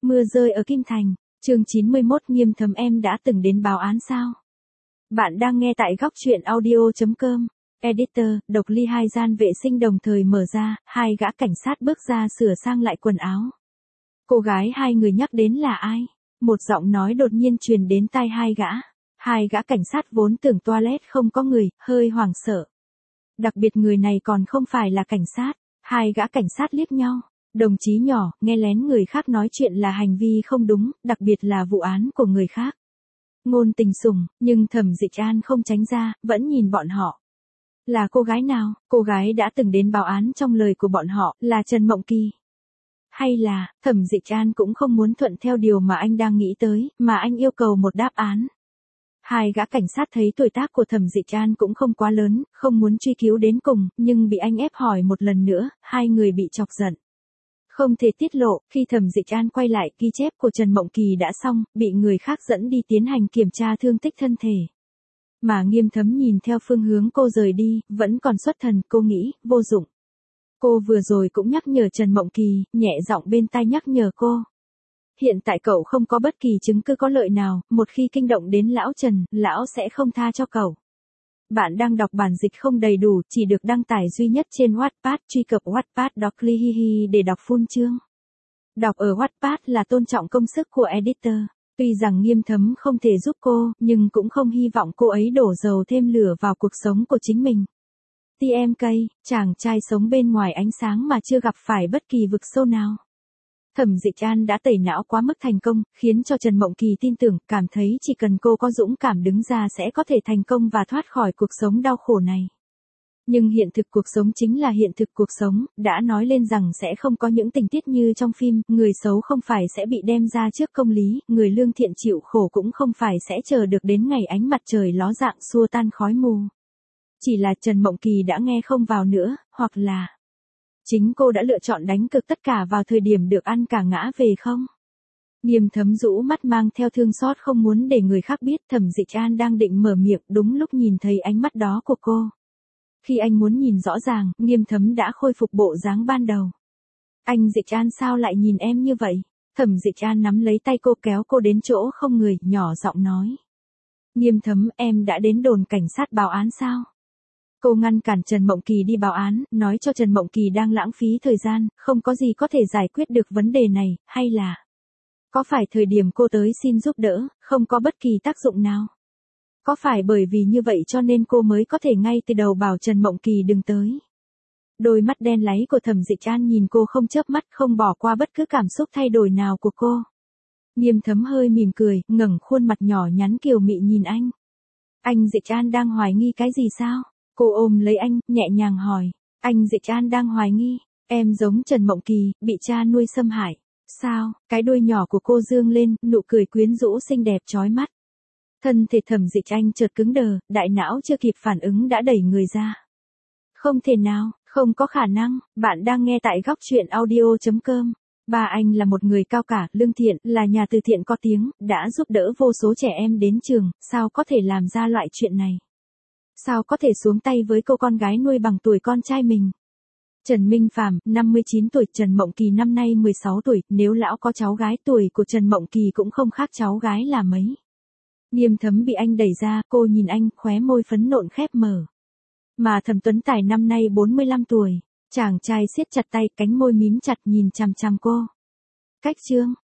Mưa rơi ở Kim Thành, chương 91 Nghiêm Thấm em đã từng đến báo án sao? Bạn đang nghe tại góc truyện audio.com. Editor, Độc Ly hai gian vệ sinh đồng thời mở ra, hai gã cảnh sát bước ra sửa sang lại quần áo. Cô gái hai người nhắc đến là ai? Một giọng nói đột nhiên truyền đến tai hai gã. Hai gã cảnh sát vốn tưởng toilet không có người, hơi hoảng sợ. Đặc biệt người này còn không phải là cảnh sát. Hai gã cảnh sát liếc nhau. Đồng chí nhỏ, nghe lén người khác nói chuyện là hành vi không đúng, đặc biệt là vụ án của người khác. Ngôn Tình sủng, nhưng Thẩm Dịch An không tránh ra, vẫn nhìn bọn họ. Là cô gái nào? Cô gái đã từng đến báo án trong lời của bọn họ, là Trần Mộng Kỳ. Hay là, Thẩm Dịch An cũng không muốn thuận theo điều mà anh đang nghĩ tới, mà anh yêu cầu một đáp án. Hai gã cảnh sát thấy tuổi tác của Thẩm Dịch An cũng không quá lớn, không muốn truy cứu đến cùng, nhưng bị anh ép hỏi một lần nữa, hai người bị chọc giận. Không thể tiết lộ, khi Thẩm Dịch An quay lại ghi chép của Trần Mộng Kỳ đã xong, bị người khác dẫn đi tiến hành kiểm tra thương tích thân thể. Mà Nghiêm Thấm nhìn theo phương hướng cô rời đi, vẫn còn xuất thần, cô nghĩ, vô dụng. Cô vừa rồi cũng nhắc nhở Trần Mộng Kỳ, nhẹ giọng bên tai nhắc nhở cô. Hiện tại cậu không có bất kỳ chứng cứ có lợi nào, một khi kinh động đến lão Trần, lão sẽ không tha cho cậu. Bạn đang đọc bản dịch không đầy đủ, chỉ được đăng tải duy nhất trên Wattpad, truy cập Wattpad Đọc Ly Hi để đọc full chương. Đọc ở Wattpad là tôn trọng công sức của editor. Tuy rằng Nghiêm Thấm không thể giúp cô, nhưng cũng không hy vọng cô ấy đổ dầu thêm lửa vào cuộc sống của chính mình. TMK, chàng trai sống bên ngoài ánh sáng mà chưa gặp phải bất kỳ vực sâu nào. Thẩm Dịch An đã tẩy não quá mức thành công, khiến cho Trần Mộng Kỳ tin tưởng, cảm thấy chỉ cần cô có dũng cảm đứng ra sẽ có thể thành công và thoát khỏi cuộc sống đau khổ này. Nhưng hiện thực cuộc sống chính là hiện thực cuộc sống, đã nói lên rằng sẽ không có những tình tiết như trong phim, người xấu không phải sẽ bị đem ra trước công lý, người lương thiện chịu khổ cũng không phải sẽ chờ được đến ngày ánh mặt trời ló dạng xua tan khói mù. Chỉ là Trần Mộng Kỳ đã nghe không vào nữa, hoặc là chính cô đã lựa chọn đánh cược tất cả vào thời điểm được ăn cả ngã về không? Nghiêm Thấm rũ mắt mang theo thương xót không muốn để người khác biết Thẩm Dịch An đang định mở miệng đúng lúc nhìn thấy ánh mắt đó của cô. Khi anh muốn nhìn rõ ràng, Nghiêm Thấm đã khôi phục bộ dáng ban đầu. Anh Dịch An sao lại nhìn em như vậy? Thẩm Dịch An nắm lấy tay cô kéo cô đến chỗ không người, nhỏ giọng nói. Nghiêm Thấm, em đã đến đồn cảnh sát báo án sao? Cô ngăn cản Trần Mộng Kỳ đi báo án, nói cho Trần Mộng Kỳ đang lãng phí thời gian, không có gì có thể giải quyết được vấn đề này, hay là có phải thời điểm cô tới xin giúp đỡ, không có bất kỳ tác dụng nào? Có phải bởi vì như vậy cho nên cô mới có thể ngay từ đầu bảo Trần Mộng Kỳ đừng tới? Đôi mắt đen láy của Thẩm Dịch An nhìn cô không chớp mắt, không bỏ qua bất cứ cảm xúc thay đổi nào của cô. Nghiêm Thấm hơi mỉm cười, ngẩng khuôn mặt nhỏ nhắn kiều mị nhìn anh. Anh Dịch An đang hoài nghi cái gì sao? Cô ôm lấy anh, nhẹ nhàng hỏi. Anh Dịch An đang hoài nghi, em giống Trần Mộng Kỳ, bị cha nuôi xâm hại. Sao? Cái đuôi nhỏ của cô dương lên, nụ cười quyến rũ xinh đẹp chói mắt. Thân thể Thẩm Dịch Anh chợt cứng đờ, đại não chưa kịp phản ứng đã đẩy người ra. Không thể nào, không có khả năng, bạn đang nghe tại góc truyện audio.com. Ba anh là một người cao cả, lương thiện, là nhà từ thiện có tiếng, đã giúp đỡ vô số trẻ em đến trường, sao có thể làm ra loại chuyện này? Sao có thể xuống tay với cô con gái nuôi bằng tuổi con trai mình? Trần Minh Phàm, 59 tuổi, Trần Mộng Kỳ năm nay 16 tuổi, nếu lão có cháu gái tuổi của Trần Mộng Kỳ cũng không khác cháu gái là mấy. Nghiêm Thấm bị anh đẩy ra, cô nhìn anh, khóe môi phấn nộn khép mở. Mà Thẩm Tuấn Tài năm nay 45 tuổi, chàng trai siết chặt tay, cánh môi mím chặt nhìn chằm chằm cô. Cách chương,